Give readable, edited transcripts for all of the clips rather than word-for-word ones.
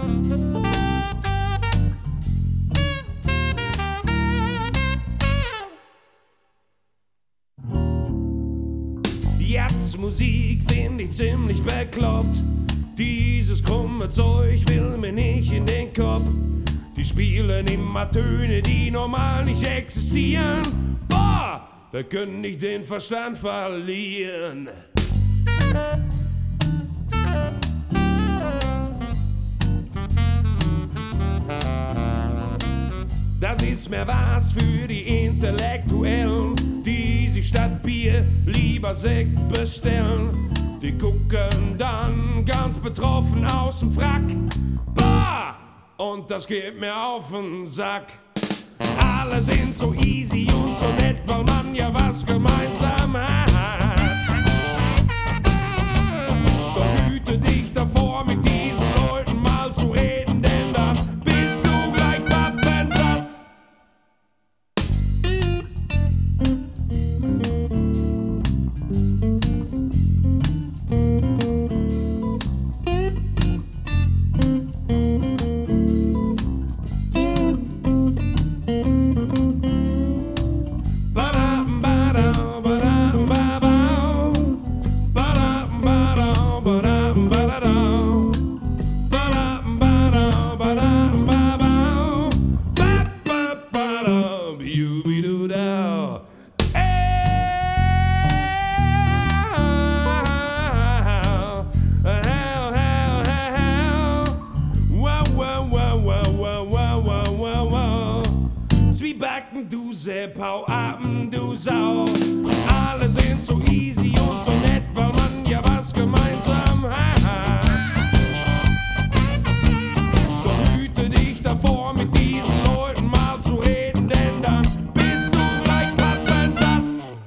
Jetzt Musik find ich ziemlich bekloppt. Dieses krumme Zeug will mir nicht in den Kopf. Die spielen immer Töne, die normal nicht existieren. Boah, da können ich den Verstand verlieren. Das ist mehr was für die Intellektuellen, die sich statt Bier lieber Sekt bestellen. Die gucken dann ganz betroffen aus dem Frack. Bah! Und das geht mir auf den Sack. Alle sind so easy und so nett, weil man ja was gemeinsam hat. Doch hüte dich davor, mit diesen Leuten mal zu reden, denn dann bist du gleich pappensatt. Zwiebacken, du Sepp, hau ab, du Sau. Alle sind so easy und so nett, weil man ja was gemeinsam hat. Doch hüte dich davor, mit diesen Leuten mal zu reden, denn dann bist du gleich pappensatt.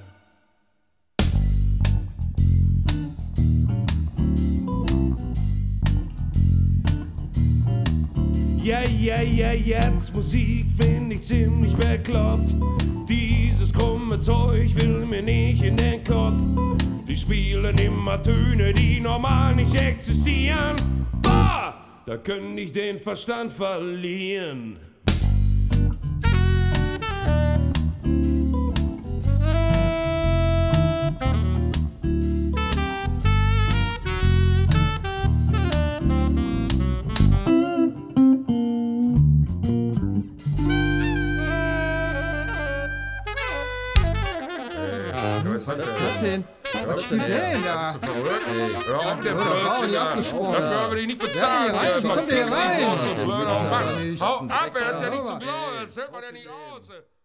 Ja, jetzt Musik find ich ziemlich bekloppt. Dieses krumme Zeug will mir nicht in den Kopf. Die spielen immer Töne, die normal nicht existieren. Boah, da können ich den Verstand verlieren. Was ist das denn? Was spielt der denn da? Bist du verrückt? Hör auf, der Frau, die Blödsinn. abgesprochen. Dafür haben wir dich nicht bezahlt. Wie kommt der rein? Hau ab, er hat's ja nicht zu glauben. Das hält man ja nicht aus.